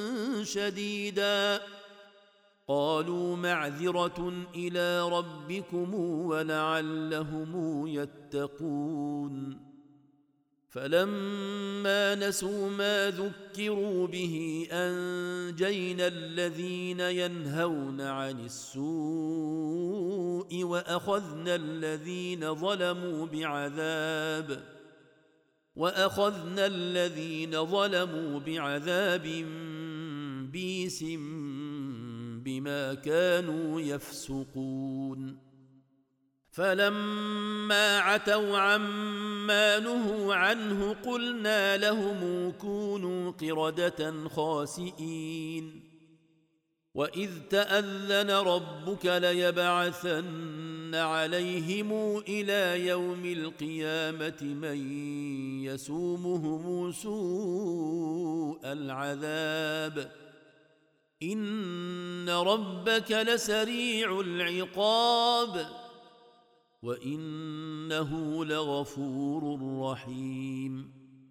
شديدا قالوا معذرة إلى ربكم ولعلهم يتقون فلما نسوا ما ذكروا به أنجينا الذين ينهون عن السوء وأخذنا الذين ظلموا بعذاب بيس بما كانوا يفسقون فلما عتوا عما نهوا عنه قلنا لهم كونوا قردة خاسئين وإذ تأذن ربك ليبعثن عليهم إلى يوم القيامة من يسومهم سوء العذاب إن ربك لسريع العقاب وإنه لغفور رحيم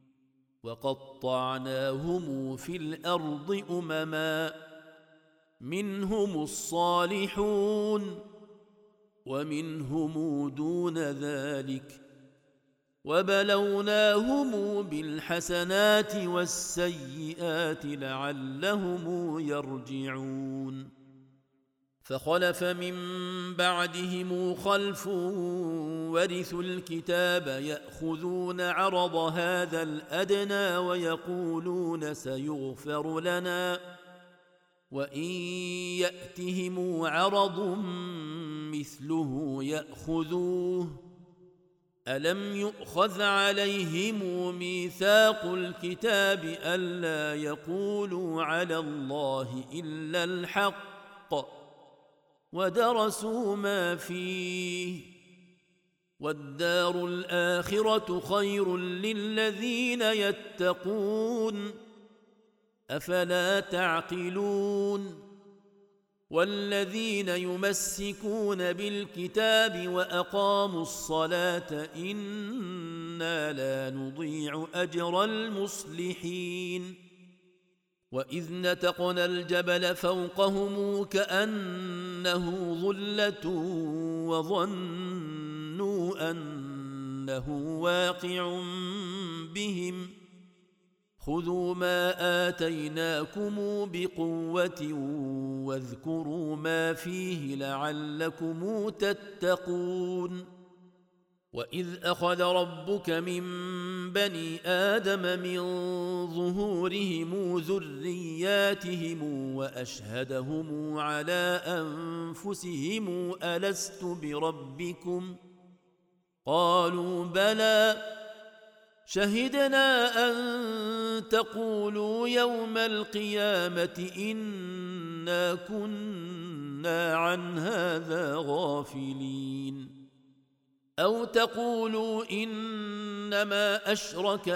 وقطعناهم في الأرض أمما منهم الصالحون ومنهم دون ذلك وبلوناهم بالحسنات والسيئات لعلهم يرجعون فخلف من بعدهم خلف ورثوا الكتاب يأخذون عرض هذا الأدنى ويقولون سيغفر لنا وإن يأتهم عرض مثله يأخذوه ألم يؤخذ عليهم ميثاق الكتاب ألا يقولوا على الله إلا الحق ودرسوا ما فيه والدار الآخرة خير للذين يتقون أفلا تعقلون والذين يمسكون بالكتاب وأقاموا الصلاة إنا لا نضيع أجر المصلحين وإذ نتقنا الجبل فوقهم كأنه ظلة وظنوا أنه واقع بهم خذوا ما آتيناكم بقوة واذكروا ما فيه لعلكم تتقون وإذ أخذ ربك من بني آدم من ظهورهم ذرياتهم وأشهدهم على أنفسهم ألست بربكم قالوا بلى شهدنا أن تقولوا يوم القيامة إنا كنا عن هذا غافلين أو تقولوا إنما أشرك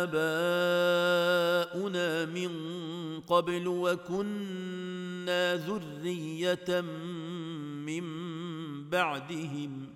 آباؤنا من قبل وكنا ذرية من بعدهم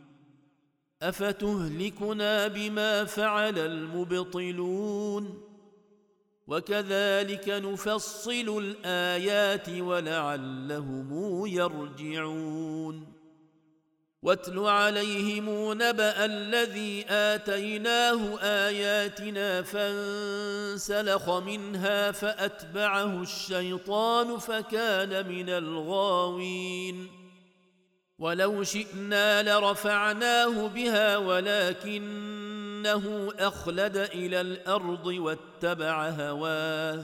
أفتهلكنا بما فعل المبطلون وكذلك نفصل الآيات ولعلهم يرجعون واتل عليهم نبأ الذي آتيناه آياتنا فانسلخ منها فأتبعه الشيطان فكان من الغاوين ولو شئنا لرفعناه بها ولكنه أخلد إلى الأرض واتبع هواه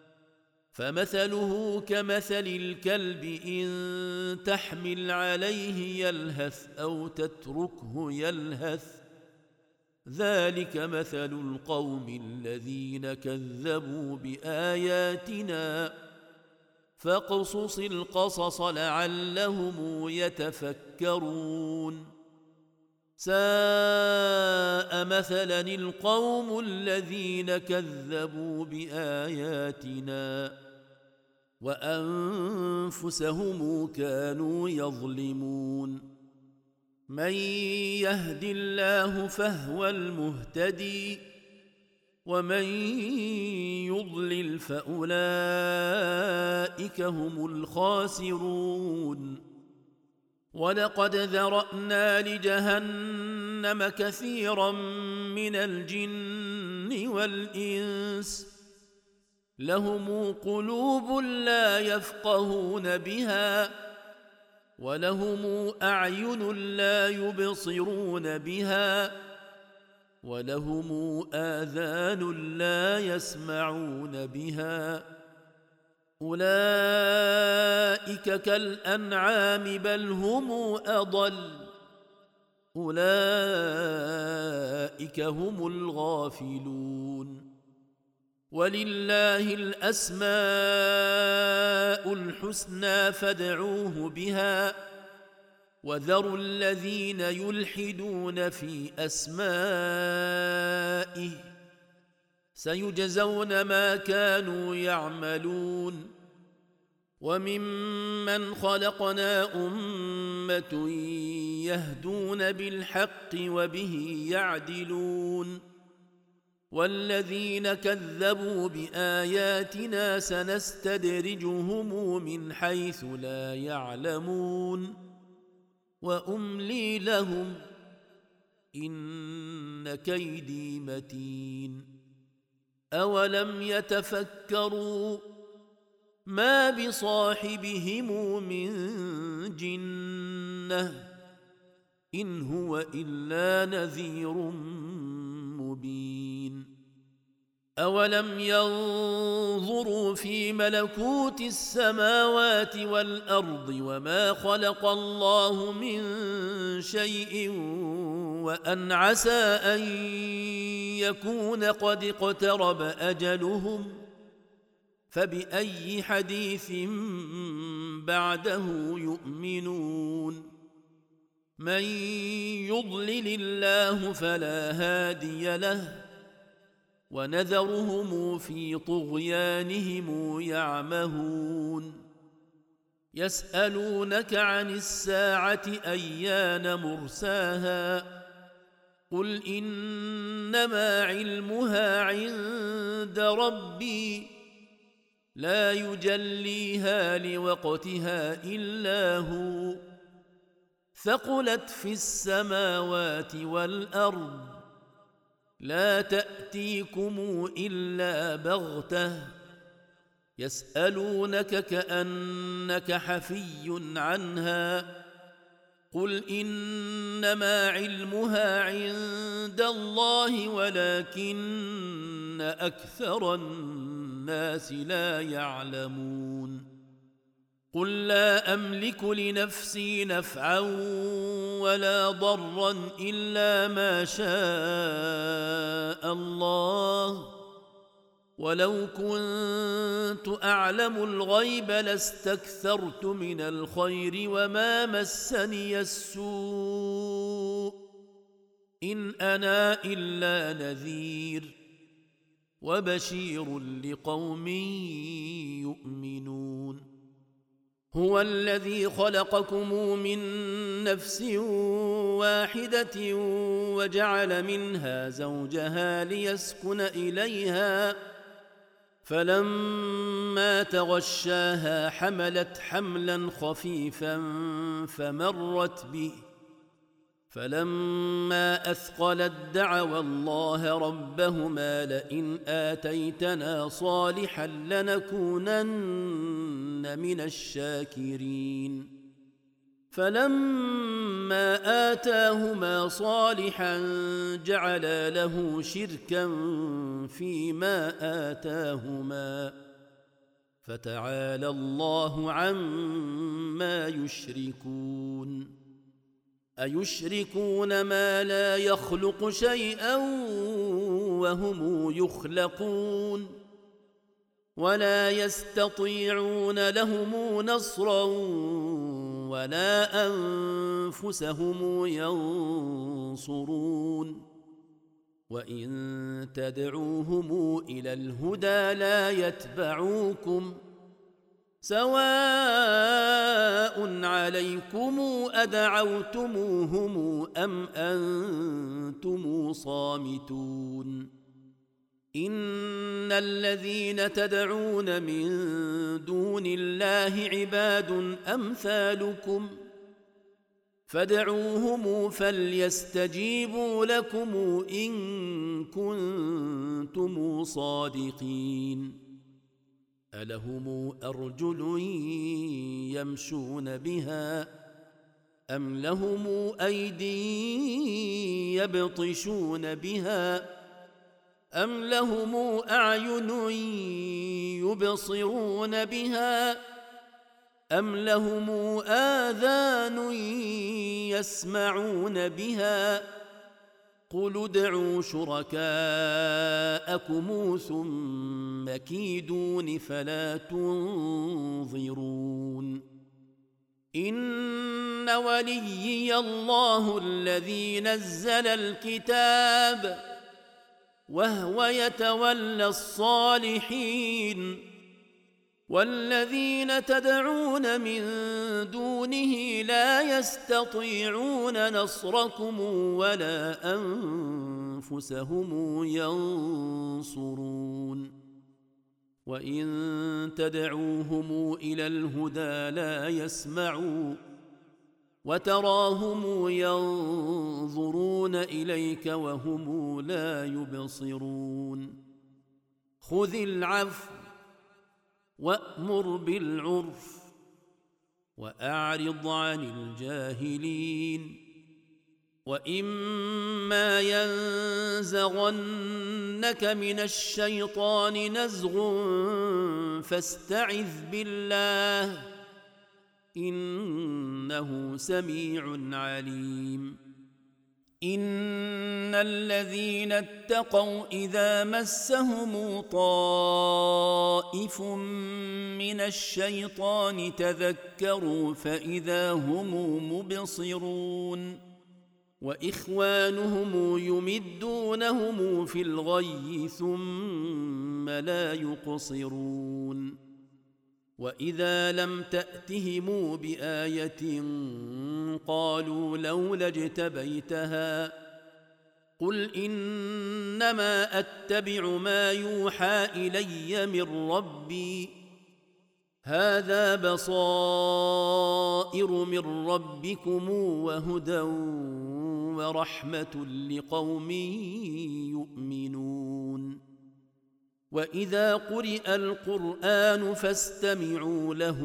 فمثله كمثل الكلب إن تحمل عليه يلهث أو تتركه يلهث ذلك مثل القوم الذين كذبوا بآياتنا فاقصص القصص لعلهم يتفكرون ساء مثلا القوم الذين كذبوا بآياتنا وأنفسهم كانوا يظلمون من يهد الله فهو المهتدي ومن يضلل فأولئك هم الخاسرون ولقد ذرأنا لجهنم كثيرا من الجن والإنس لهم قلوب لا يفقهون بها ولهم أعين لا يبصرون بها ولهم آذان لا يسمعون بها أولئك كالأنعام بل هم أضل أولئك هم الغافلون ولله الأسماء الحسنى فادعوه بها وذروا الذين يلحدون في أسمائه سيجزون ما كانوا يعملون وممن خلقنا أمة يهدون بالحق وبه يعدلون والذين كذبوا بآياتنا سنستدرجهم من حيث لا يعلمون وأملي لهم إن كيدي متين أولم يتفكروا ما بصاحبهم من جنة إن هو إلا نذير مبين أولم ينظروا في ملكوت السماوات والأرض وما خلق الله من شيء وأن عسى أن يكون قد اقترب أجلهم فبأي حديث بعده يؤمنون من يضلل الله فلا هادي له ونذرهم في طغيانهم يعمهون يسألونك عن الساعة أيان مرساها قل إنما علمها عند ربي لا يجليها لوقتها إلا هو ثقلت في السماوات والأرض لا تأتيكم إلا بغتة يسألونك كأنك حفي عنها قل إنما علمها عند الله ولكن أكثر الناس لا يعلمون قل لا أملك لنفسي نفعا ولا ضرا إلا ما شاء الله ولو كنت أعلم الغيب لاستكثرت من الخير وما مسني السوء إن أنا إلا نذير وبشير لقوم يؤمنون هو الذي خلقكم من نفس واحدة وجعل منها زوجها ليسكن إليها فلما تغشاها حملت حملا خفيفا فمرت به فلما أثقلت دعوا الله ربهما لئن آتيتنا صالحا لنكونن من الشاكرين فلما آتاهما صالحا جعلا له شركا فيما آتاهما فتعالى الله عما يشركون أيشركون ما لا يخلق شيئا وهم يخلقون ولا يستطيعون لهم نصرا ولا أنفسهم ينصرون وإن تدعوهم إلى الهدى لا يتبعوكم سواء عليكم أدعوتموهم أم أنتم صامتون إن الذين تدعون من دون الله عباد أمثالكم فادعوهم فليستجيبوا لكم إن كنتم صادقين ألهم أرجل يمشون بها أم لهم أيدي يبطشون بها أم لهم أعين يبصرون بها أم لهم آذان يسمعون بها قل ادعوا شركاءكم ثم كيدون فلا تنظرون إن وليي الله الذي نزل الكتاب وهو يتولى الصالحين والذين تدعون من دونه لا يستطيعون نصركم ولا أنفسهم ينصرون وإن تدعوهم إلى الهدى لا يسمعوا وتراهم ينظرون إليك وهم لا يبصرون خذ العفو وأمر بالعرف وأعرض عن الجاهلين وإما ينزغنك من الشيطان نزغ فاستعذ بالله إنه سميع عليم إن الذين اتقوا إذا مسهم طائف من الشيطان تذكروا فإذا هم مبصرون وإخوانهم يمدونهم في الغي ثم لا يقصرون وإذا لم تأتهم بآية قالوا لولا اجتبيتها قل إنما أتبع ما يوحى إلي من ربي هذا بصائر من ربكم وهدى ورحمة لقوم يؤمنون وإذا قرئ القرآن فاستمعوا له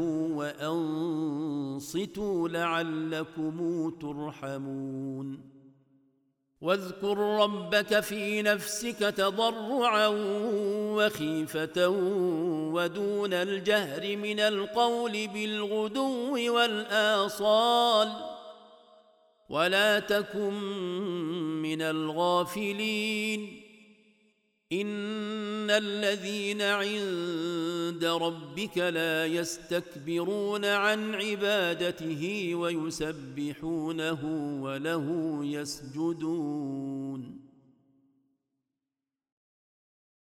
وأنصتوا لعلكم ترحمون واذكر ربك في نفسك تضرعا وخيفة ودون الجهر من القول بالغدو والآصال ولا تكن من الغافلين إن الذين عند ربك لا يستكبرون عن عبادته ويسبحونه وله يسجدون